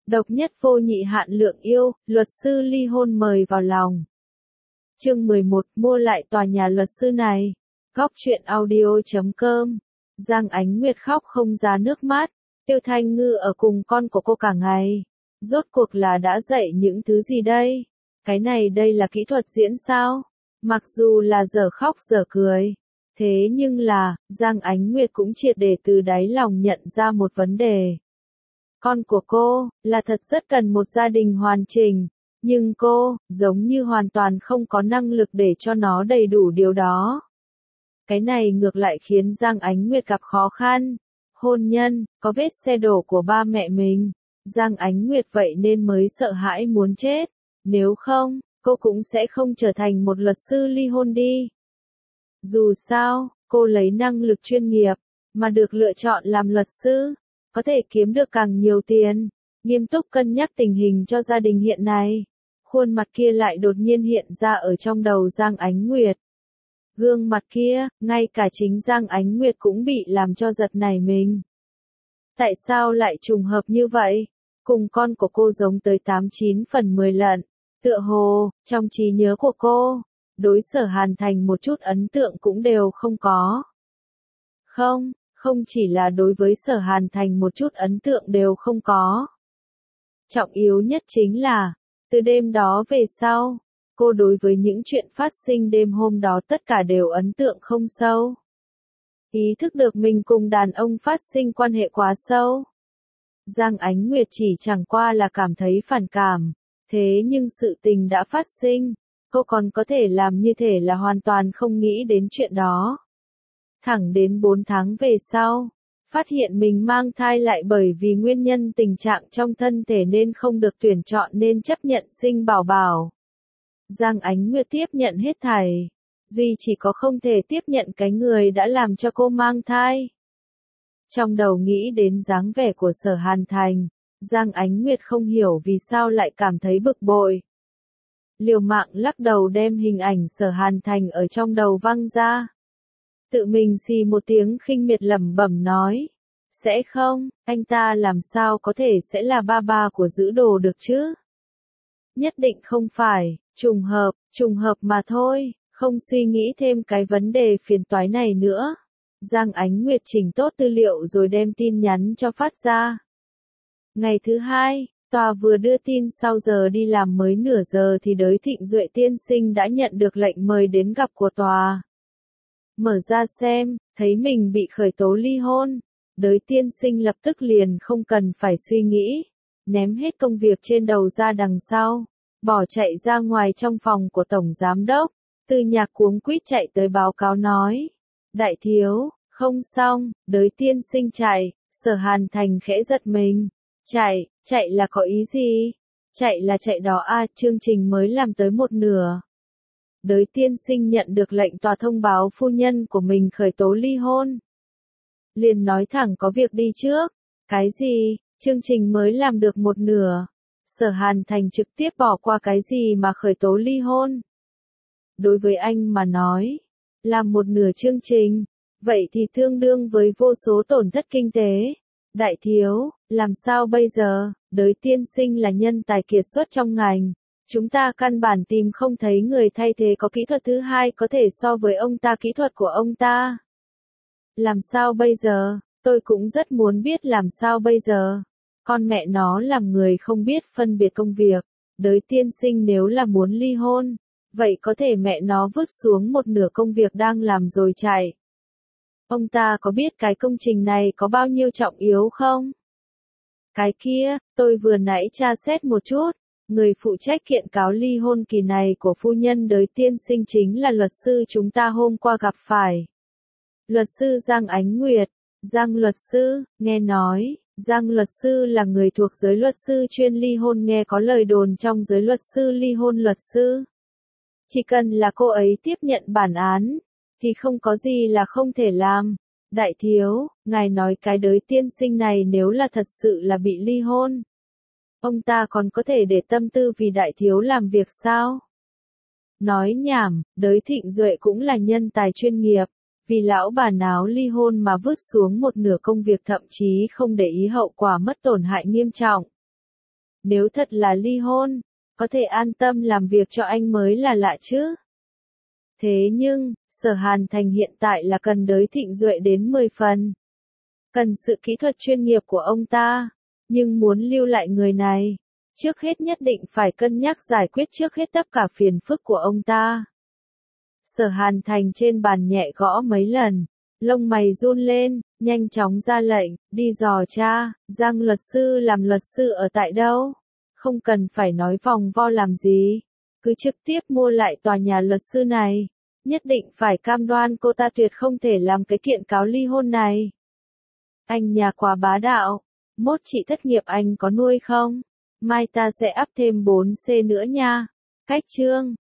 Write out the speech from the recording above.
Độc nhất vô nhị hạn lượng yêu, luật sư ly hôn mời vào lòng. Chương 11, mua lại tòa nhà luật sư này. Góc truyện audio.com. Giang Ánh Nguyệt khóc không ra nước mắt. Tiêu Thanh Ngư ở cùng con của cô cả ngày. Rốt cuộc là đã dạy những thứ gì đây? Cái này đây là kỹ thuật diễn sao? Mặc dù là giờ khóc giờ cười. Thế nhưng là, Giang Ánh Nguyệt cũng triệt để từ đáy lòng nhận ra một vấn đề. Con của cô, là thật rất cần một gia đình hoàn chỉnh. Nhưng cô, giống như hoàn toàn không có năng lực để cho nó đầy đủ điều đó. Cái này ngược lại khiến Giang Ánh Nguyệt gặp khó khăn. Hôn nhân, có vết xe đổ của ba mẹ mình. Giang Ánh Nguyệt vậy nên mới sợ hãi muốn chết. Nếu không, cô cũng sẽ không trở thành một luật sư ly hôn đi. Dù sao, cô lấy năng lực chuyên nghiệp, mà được lựa chọn làm luật sư, có thể kiếm được càng nhiều tiền. Nghiêm túc cân nhắc tình hình cho gia đình hiện nay. Khuôn mặt kia lại đột nhiên hiện ra ở trong đầu Giang Ánh Nguyệt. Gương mặt kia, ngay cả chính Giang Ánh Nguyệt cũng bị làm cho giật nảy mình. Tại sao lại trùng hợp như vậy? Cùng con của cô giống tới 89 phần 10 lần. Tựa hồ, trong trí nhớ của cô, đối Sở Hàn Thành một chút ấn tượng cũng đều không có. Không chỉ là đối với Sở Hàn Thành một chút ấn tượng đều không có. Trọng yếu nhất chính là, từ đêm đó về sau, cô đối với những chuyện phát sinh đêm hôm đó tất cả đều ấn tượng không sâu. Ý thức được mình cùng đàn ông phát sinh quan hệ quá sâu. Giang Ánh Nguyệt chỉ chẳng qua là cảm thấy phản cảm, thế nhưng sự tình đã phát sinh, cô còn có thể làm như thể là hoàn toàn không nghĩ đến chuyện đó. Thẳng đến 4 tháng về sau, phát hiện mình mang thai lại bởi vì nguyên nhân tình trạng trong thân thể nên không được tuyển chọn nên chấp nhận sinh bảo bảo. Giang Ánh Nguyệt tiếp nhận hết thảy, duy chỉ có không thể tiếp nhận cái người đã làm cho cô mang thai. Trong đầu nghĩ đến dáng vẻ của Sở Hàn Thành, Giang Ánh Nguyệt không hiểu vì sao lại cảm thấy bực bội. Liều mạng lắc đầu đem hình ảnh Sở Hàn Thành ở trong đầu văng ra. Tự mình xì một tiếng khinh miệt lẩm bẩm nói. Sẽ không, anh ta làm sao có thể sẽ là ba ba của Giữ Đồ được chứ? Nhất định không phải, trùng hợp mà thôi, không suy nghĩ thêm cái vấn đề phiền toái này nữa. Giang Ánh Nguyệt chỉnh tốt tư liệu rồi đem tin nhắn cho phát ra. Ngày thứ hai, tòa vừa đưa tin sau giờ đi làm mới nửa giờ thì Đới Thịnh Duệ tiên sinh đã nhận được lệnh mời đến gặp của tòa. Mở ra xem, thấy mình bị khởi tố ly hôn. Đới tiên sinh lập tức liền không cần phải suy nghĩ, ném hết công việc trên đầu ra đằng sau, bỏ chạy ra ngoài trong phòng của tổng giám đốc. Từ Nhạc cuống quýt chạy tới báo cáo nói, đại thiếu, không xong, Đới tiên sinh chạy. Sở Hàn Thành khẽ giật mình, chạy là có ý gì? Chạy là chạy đó à, chương trình mới làm tới một nửa. Đới tiên sinh nhận được lệnh tòa thông báo phu nhân của mình khởi tố ly hôn. Liền nói thẳng có việc đi trước. Cái gì, chương trình mới làm được một nửa. Sở Hàn Thành trực tiếp bỏ qua cái gì mà khởi tố ly hôn. Đối với anh mà nói, làm một nửa chương trình, vậy thì tương đương với vô số tổn thất kinh tế. Đại thiếu, làm sao bây giờ? Đới tiên sinh là nhân tài kiệt xuất trong ngành. Chúng ta căn bản tìm không thấy người thay thế có kỹ thuật thứ hai có thể so với ông ta kỹ thuật của ông ta. Làm sao bây giờ? Tôi cũng rất muốn biết làm sao bây giờ. Con mẹ nó làm người không biết phân biệt công việc. Đới tiên sinh nếu là muốn ly hôn, vậy có thể mẹ nó vứt xuống một nửa công việc đang làm rồi chạy. Ông ta có biết cái công trình này có bao nhiêu trọng yếu không? Cái kia, tôi vừa nãy tra xét một chút. Người phụ trách kiện cáo ly hôn kỳ này của phu nhân Đới tiên sinh chính là luật sư chúng ta hôm qua gặp phải. Luật sư Giang Ánh Nguyệt. Giang luật sư, nghe nói, Giang luật sư là người thuộc giới luật sư chuyên ly hôn, nghe có lời đồn trong giới luật sư ly hôn luật sư. Chỉ cần là cô ấy tiếp nhận bản án, thì không có gì là không thể làm. Đại thiếu, ngài nói cái Đới tiên sinh này nếu là thật sự là bị ly hôn, ông ta còn có thể để tâm tư vì đại thiếu làm việc sao? Nói nhảm, Đới Thịnh Duệ cũng là nhân tài chuyên nghiệp, vì lão bà náo ly hôn mà vứt xuống một nửa công việc thậm chí không để ý hậu quả mất tổn hại nghiêm trọng. Nếu thật là ly hôn, có thể an tâm làm việc cho anh mới là lạ chứ. Thế nhưng, Sở Hàn Thành hiện tại là cần đới Thịnh Duệ đến 10 phần. Cần sự kỹ thuật chuyên nghiệp của ông ta, nhưng muốn lưu lại người này, trước hết nhất định phải cân nhắc giải quyết trước hết tất cả phiền phức của ông ta. Sở Hàn Thành trên bàn nhẹ gõ mấy lần, lông mày run lên, nhanh chóng ra lệnh, đi dò tra, Giang luật sư làm luật sư ở tại đâu? Không cần phải nói vòng vo làm gì, cứ trực tiếp mua lại tòa nhà luật sư này, nhất định phải cam đoan cô ta tuyệt không thể làm cái kiện cáo ly hôn này. Anh nhà quá bá đạo, mốt chị thất nghiệp anh có nuôi không? Mai ta sẽ up thêm 4C nữa nha. Cách chương